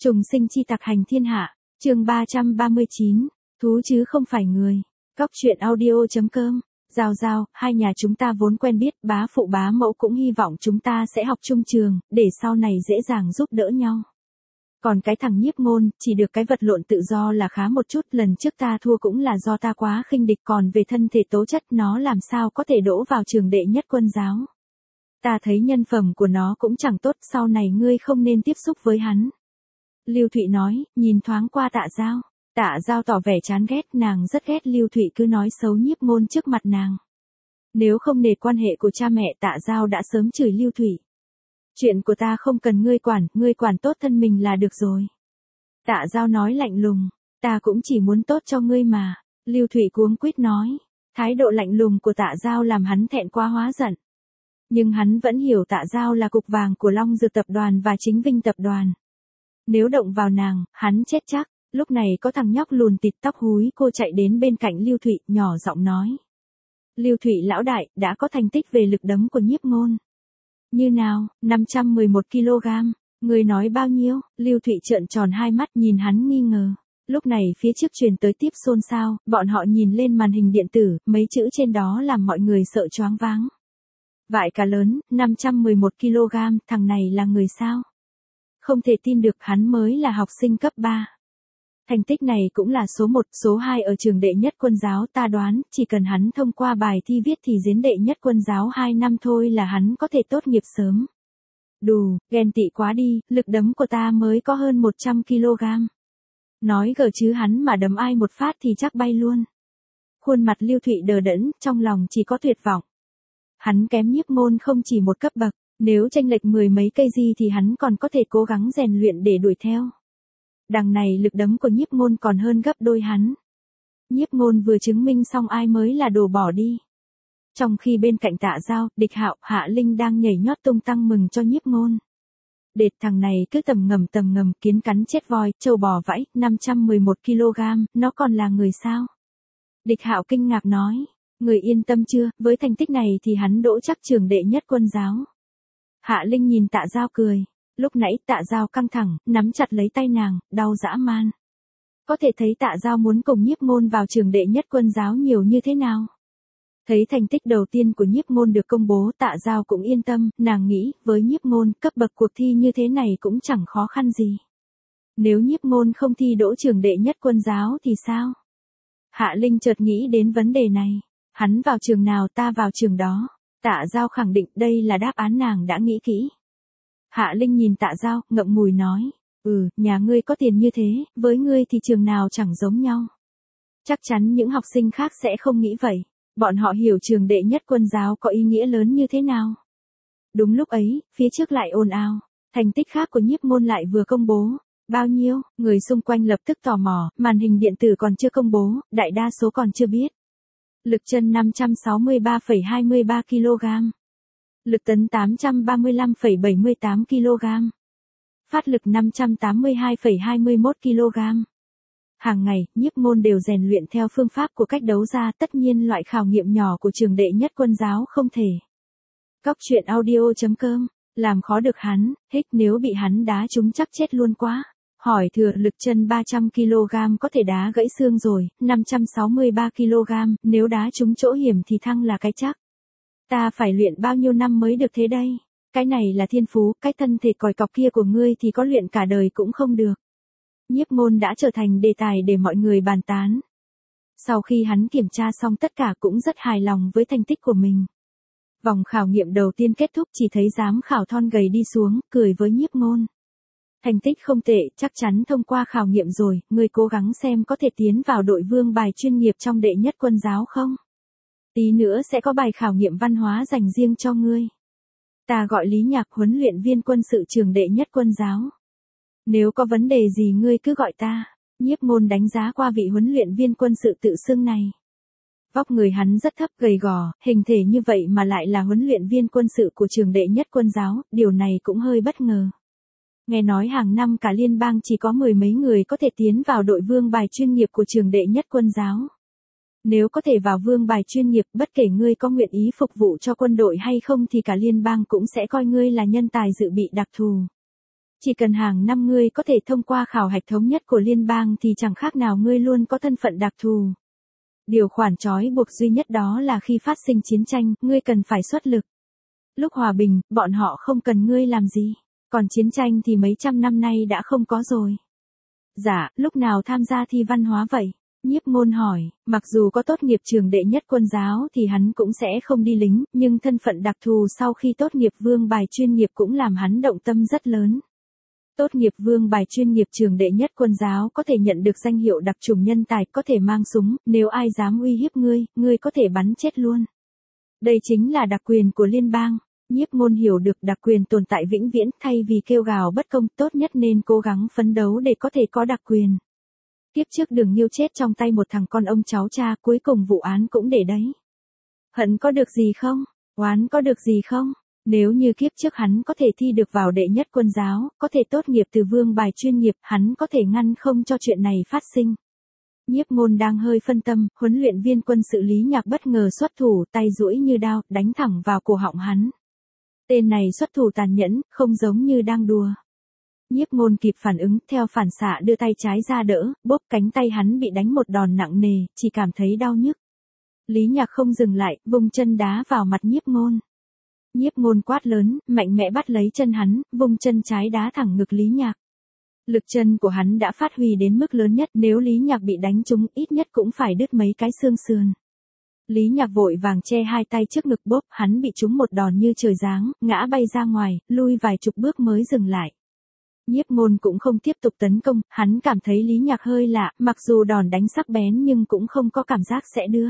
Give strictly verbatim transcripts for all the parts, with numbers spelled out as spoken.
Trùng sinh chi tặc hành thiên hạ, chương ba trăm ba mươi chín, thú chứ không phải người. Góc truyện audio.com, Giao Giao, hai nhà chúng ta vốn quen biết, bá phụ bá mẫu cũng hy vọng chúng ta sẽ học chung trường, để sau này dễ dàng giúp đỡ nhau. Còn cái thằng Nhiếp Ngôn, chỉ được cái vật lộn tự do là khá một chút, lần trước ta thua cũng là do ta quá khinh địch, còn về thân thể tố chất nó làm sao có thể đỗ vào trường đệ nhất quân giáo. Ta thấy nhân phẩm của nó cũng chẳng tốt, sau này ngươi không nên tiếp xúc với hắn. Lưu Thụy nói, nhìn thoáng qua Tạ Giao. Tạ Giao tỏ vẻ chán ghét, nàng rất ghét Lưu Thụy cứ nói xấu Nhiếp Ngôn trước mặt nàng. Nếu không nể quan hệ của cha mẹ, Tạ Giao đã sớm chửi Lưu Thụy. Chuyện của ta không cần ngươi quản, ngươi quản tốt thân mình là được rồi. Tạ Giao nói lạnh lùng, ta cũng chỉ muốn tốt cho ngươi mà. Lưu Thụy cuống quýt nói, thái độ lạnh lùng của Tạ Giao làm hắn thẹn quá hóa giận. Nhưng hắn vẫn hiểu Tạ Giao là cục vàng của Long Dược tập đoàn và Chính Vinh tập đoàn. Nếu động vào nàng, hắn chết chắc. Lúc này có thằng nhóc lùn tịt tóc húi cô chạy đến bên cạnh Lưu Thụy, nhỏ giọng nói. Lưu Thụy lão đại, đã có thành tích về lực đấm của Nhiếp Ngôn. Như nào, năm trăm mười một ki lô gam, người nói bao nhiêu? Lưu Thụy trợn tròn hai mắt nhìn hắn nghi ngờ. Lúc này phía trước truyền tới tiếp xôn xao, bọn họ nhìn lên màn hình điện tử, mấy chữ trên đó làm mọi người sợ choáng váng. Vại cá lớn, năm trăm mười một ki lô gam, thằng này là người sao? Không thể tin được, hắn mới là học sinh cấp ba. Thành tích này cũng là số một, số hai ở trường đệ nhất quân giáo, ta đoán, chỉ cần hắn thông qua bài thi viết thì giếng đệ nhất quân giáo hai năm thôi là hắn có thể tốt nghiệp sớm. Đù, ghen tị quá đi, lực đấm của ta mới có hơn một trăm ki lô gam. Nói gờ chứ hắn mà đấm ai một phát thì chắc bay luôn. Khuôn mặt Lưu Thụy đờ đẫn, trong lòng chỉ có tuyệt vọng. Hắn kém Nhiếp Ngôn không chỉ một cấp bậc, nếu chênh lệch mười mấy cây gì thì hắn còn có thể cố gắng rèn luyện để đuổi theo. Đằng này lực đấm của Nhiếp Ngôn còn hơn gấp đôi hắn. Nhiếp Ngôn vừa chứng minh xong ai mới là đồ bỏ đi. Trong khi bên cạnh Tạ Giao, Địch Hạo, Hạ Linh đang nhảy nhót tung tăng mừng cho Nhiếp Ngôn. Đệt thằng này cứ tầm ngầm tầm ngầm, kiến cắn chết voi, trâu bò vẫy, năm trăm mười một ki lô gam, nó còn là người sao? Địch Hạo kinh ngạc nói, người yên tâm chưa, với thành tích này thì hắn đỗ chắc trường đệ nhất quân giáo. Hạ Linh nhìn Tạ Giao cười. Lúc nãy Tạ Giao căng thẳng, nắm chặt lấy tay nàng, đau dã man. Có thể thấy Tạ Giao muốn cùng Nhiếp Ngôn vào trường đệ nhất quân giáo nhiều như thế nào. Thấy thành tích đầu tiên của Nhiếp Ngôn được công bố, Tạ Giao cũng yên tâm, nàng nghĩ, với Nhiếp Ngôn, cấp bậc cuộc thi như thế này cũng chẳng khó khăn gì. Nếu Nhiếp Ngôn không thi đỗ trường đệ nhất quân giáo thì sao? Hạ Linh chợt nghĩ đến vấn đề này. Hắn vào trường nào ta vào trường đó. Tạ Giao khẳng định đây là đáp án nàng đã nghĩ kỹ. Hạ Linh nhìn Tạ Giao, ngậm ngùi nói, ừ, nhà ngươi có tiền như thế, với ngươi thì trường nào chẳng giống nhau. Chắc chắn những học sinh khác sẽ không nghĩ vậy, bọn họ hiểu trường đệ nhất quân giáo có ý nghĩa lớn như thế nào. Đúng lúc ấy, phía trước lại ồn ào, thành tích khác của Nhiếp Ngôn lại vừa công bố. Bao nhiêu, người xung quanh lập tức tò mò, màn hình điện tử còn chưa công bố, đại đa số còn chưa biết. Lực chân năm trăm sáu mươi ba phẩy hai mươi ba ki lô gam. Lực tấn tám trăm ba mươi lăm phẩy bảy mươi tám ki lô gam. Phát lực năm trăm tám mươi hai phẩy hai mươi mốt ki lô gam. Hàng ngày, Nhiếp Ngôn đều rèn luyện theo phương pháp của cách đấu ra, tất nhiên loại khảo nghiệm nhỏ của trường đệ nhất quân giáo không thể. Góc truyện audio.com, làm khó được hắn, hích nếu bị hắn đá trúng chắc chết luôn quá. Hỏi thừa, lực chân ba trăm ki lô gam có thể đá gãy xương rồi, năm trăm sáu mươi ba ki lô gam, nếu đá trúng chỗ hiểm thì thăng là cái chắc. Ta phải luyện bao nhiêu năm mới được thế đây? Cái này là thiên phú, cái thân thể còi cọc kia của ngươi thì có luyện cả đời cũng không được. Nhiếp Ngôn đã trở thành đề tài để mọi người bàn tán. Sau khi hắn kiểm tra xong tất cả cũng rất hài lòng với thành tích của mình. Vòng khảo nghiệm đầu tiên kết thúc, chỉ thấy giám khảo thon gầy đi xuống, cười với Nhiếp Ngôn. Thành tích không tệ, chắc chắn thông qua khảo nghiệm rồi, ngươi cố gắng xem có thể tiến vào đội vương bài chuyên nghiệp trong đệ nhất quân giáo không? Tí nữa sẽ có bài khảo nghiệm văn hóa dành riêng cho ngươi. Ta gọi Lý Nhạc, huấn luyện viên quân sự trường đệ nhất quân giáo. Nếu có vấn đề gì ngươi cứ gọi ta. Nhiếp Ngôn đánh giá qua vị huấn luyện viên quân sự tự xưng này. Vóc người hắn rất thấp, gầy gò, hình thể như vậy mà lại là huấn luyện viên quân sự của trường đệ nhất quân giáo, điều này cũng hơi bất ngờ. Nghe nói hàng năm cả liên bang chỉ có mười mấy người có thể tiến vào đội vương bài chuyên nghiệp của trường đệ nhất quân giáo. Nếu có thể vào vương bài chuyên nghiệp, bất kể ngươi có nguyện ý phục vụ cho quân đội hay không thì cả liên bang cũng sẽ coi ngươi là nhân tài dự bị đặc thù. Chỉ cần hàng năm ngươi có thể thông qua khảo hạch thống nhất của liên bang thì chẳng khác nào ngươi luôn có thân phận đặc thù. Điều khoản trói buộc duy nhất đó là khi phát sinh chiến tranh, ngươi cần phải xuất lực. Lúc hòa bình, bọn họ không cần ngươi làm gì. Còn chiến tranh thì mấy trăm năm nay đã không có rồi. Dạ, lúc nào tham gia thi văn hóa vậy? Nhiếp Ngôn hỏi, mặc dù có tốt nghiệp trường đệ nhất quân giáo thì hắn cũng sẽ không đi lính, nhưng thân phận đặc thù sau khi tốt nghiệp vương bài chuyên nghiệp cũng làm hắn động tâm rất lớn. Tốt nghiệp vương bài chuyên nghiệp trường đệ nhất quân giáo có thể nhận được danh hiệu đặc trùng nhân tài, có thể mang súng, nếu ai dám uy hiếp ngươi, ngươi có thể bắn chết luôn. Đây chính là đặc quyền của liên bang. Nhiếp Ngôn hiểu được đặc quyền tồn tại vĩnh viễn, thay vì kêu gào bất công, tốt nhất nên cố gắng phấn đấu để có thể có đặc quyền. Kiếp trước Đường Nhiêu chết trong tay một thằng con ông cháu cha, cuối cùng vụ án cũng để đấy. Hận có được gì không? Oán có được gì không? Nếu như kiếp trước hắn có thể thi được vào đệ nhất quân giáo, có thể tốt nghiệp từ vương bài chuyên nghiệp, hắn có thể ngăn không cho chuyện này phát sinh. Nhiếp Ngôn đang hơi phân tâm, huấn luyện viên quân sự Lý Nhạc bất ngờ xuất thủ, tay duỗi như đao, đánh thẳng vào cổ họng hắn. Tên này xuất thủ tàn nhẫn, không giống như đang đùa. Nhiếp Ngôn kịp phản ứng, theo phản xạ đưa tay trái ra đỡ, bốp, cánh tay hắn bị đánh một đòn nặng nề, chỉ cảm thấy đau nhức. Lý Nhạc không dừng lại, vung chân đá vào mặt Nhiếp Ngôn. Nhiếp Ngôn quát lớn, mạnh mẽ bắt lấy chân hắn, vung chân trái đá thẳng ngực Lý Nhạc. Lực chân của hắn đã phát huy đến mức lớn nhất, nếu Lý Nhạc bị đánh trúng ít nhất cũng phải đứt mấy cái xương sườn. Lý Nhạc vội vàng che hai tay trước ngực, bốp, hắn bị trúng một đòn như trời giáng, ngã bay ra ngoài, lui vài chục bước mới dừng lại. Nhiếp Ngôn cũng không tiếp tục tấn công, hắn cảm thấy Lý Nhạc hơi lạ, mặc dù đòn đánh sắc bén nhưng cũng không có cảm giác sẽ đưa.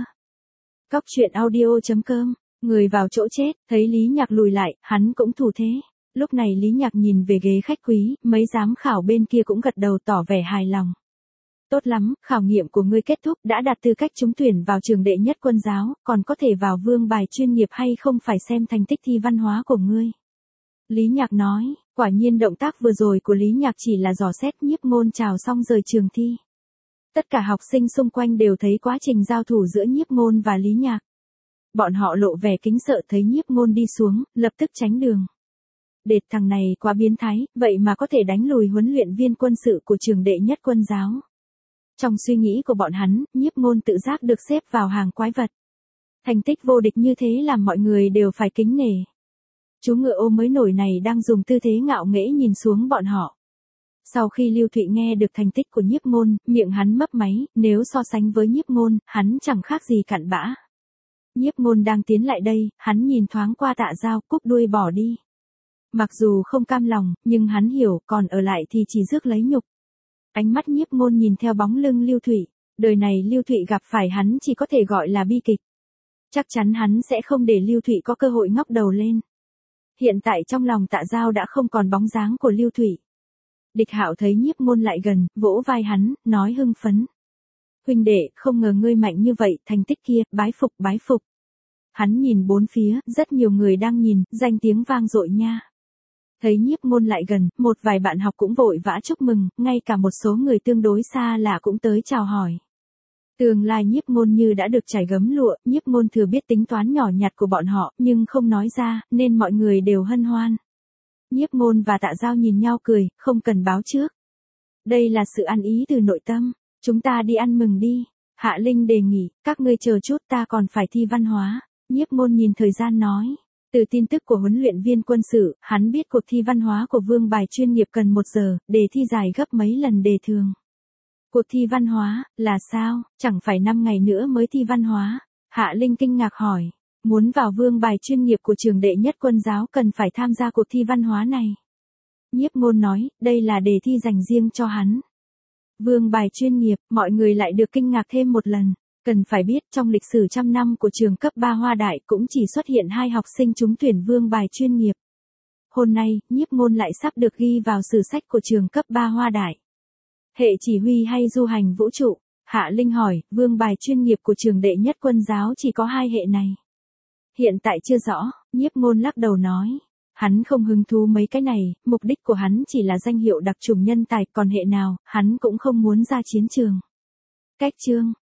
Cóc truyện audio chấm com, người vào chỗ chết, thấy Lý Nhạc lùi lại, hắn cũng thủ thế. Lúc này Lý Nhạc nhìn về ghế khách quý, mấy giám khảo bên kia cũng gật đầu tỏ vẻ hài lòng. Tốt lắm, khảo nghiệm của ngươi kết thúc, đã đạt tư cách trúng tuyển vào trường đệ nhất quân giáo, còn có thể vào vương bài chuyên nghiệp hay không phải xem thành tích thi văn hóa của ngươi. Lý Nhạc nói, quả nhiên động tác vừa rồi của Lý Nhạc chỉ là dò xét. Nhiếp Ngôn chào xong rời trường thi. Tất cả học sinh xung quanh đều thấy quá trình giao thủ giữa Nhiếp Ngôn và Lý Nhạc. Bọn họ lộ vẻ kính sợ thấy Nhiếp Ngôn đi xuống, lập tức tránh đường. Đệt, thằng này quá biến thái, vậy mà có thể đánh lùi huấn luyện viên quân sự của trường đệ nhất quân giáo. Trong suy nghĩ của bọn hắn, Nhiếp Ngôn tự giác được xếp vào hàng quái vật. Thành tích vô địch như thế làm mọi người đều phải kính nể. Chú ngựa ô mới nổi này đang dùng tư thế ngạo nghễ nhìn xuống bọn họ. Sau khi Lưu Thụy nghe được thành tích của Nhiếp Ngôn, miệng hắn mấp máy, nếu so sánh với Nhiếp Ngôn, hắn chẳng khác gì cặn bã. Nhiếp Ngôn đang tiến lại đây, hắn nhìn thoáng qua Tạ Giao, cúp đuôi bỏ đi. Mặc dù không cam lòng, nhưng hắn hiểu, còn ở lại thì chỉ rước lấy nhục. Ánh mắt Nhiếp Ngôn nhìn theo bóng lưng Lưu Thụy, đời này Lưu Thụy gặp phải hắn chỉ có thể gọi là bi kịch. Chắc chắn hắn sẽ không để Lưu Thụy có cơ hội ngóc đầu lên. Hiện tại trong lòng Tạ Giao đã không còn bóng dáng của Lưu Thụy. Địch Hạo thấy Nhiếp Ngôn lại gần, vỗ vai hắn, nói hưng phấn. Huynh đệ, không ngờ ngươi mạnh như vậy, thành tích kia, bái phục bái phục. Hắn nhìn bốn phía, rất nhiều người đang nhìn, danh tiếng vang dội nha. Thấy Nhiếp Ngôn lại gần, một vài bạn học cũng vội vã chúc mừng, ngay cả một số người tương đối xa lạ cũng tới chào hỏi. Tương lai Nhiếp Ngôn như đã được trải gấm lụa, Nhiếp Ngôn thừa biết tính toán nhỏ nhặt của bọn họ, nhưng không nói ra, nên mọi người đều hân hoan. Nhiếp Ngôn và Tạ Giao nhìn nhau cười, không cần báo trước. Đây là sự ăn ý từ nội tâm, chúng ta đi ăn mừng đi. Hạ Linh đề nghị, các ngươi chờ chút, ta còn phải thi văn hóa. Nhiếp Ngôn nhìn thời gian nói. Từ tin tức của huấn luyện viên quân sự, hắn biết cuộc thi văn hóa của vương bài chuyên nghiệp cần một giờ, đề thi dài gấp mấy lần đề thường. Cuộc thi văn hóa, là sao, chẳng phải năm ngày nữa mới thi văn hóa? Hạ Linh kinh ngạc hỏi, muốn vào vương bài chuyên nghiệp của trường đệ nhất quân giáo cần phải tham gia cuộc thi văn hóa này. Nhiếp Ngôn nói, đây là đề thi dành riêng cho hắn. Vương bài chuyên nghiệp, mọi người lại được kinh ngạc thêm một lần. Cần phải biết trong lịch sử trăm năm của trường cấp ba Hoa Đại cũng chỉ xuất hiện hai học sinh trúng tuyển vương bài chuyên nghiệp. Hôm nay, Nhiếp Ngôn lại sắp được ghi vào sử sách của trường cấp ba Hoa Đại. Hệ chỉ huy hay du hành vũ trụ? Hạ Linh hỏi, vương bài chuyên nghiệp của trường đệ nhất quân giáo chỉ có hai hệ này. Hiện tại chưa rõ, Nhiếp Ngôn lắc đầu nói. Hắn không hứng thú mấy cái này, mục đích của hắn chỉ là danh hiệu đặc trùng nhân tài, còn hệ nào, hắn cũng không muốn ra chiến trường. Cách chương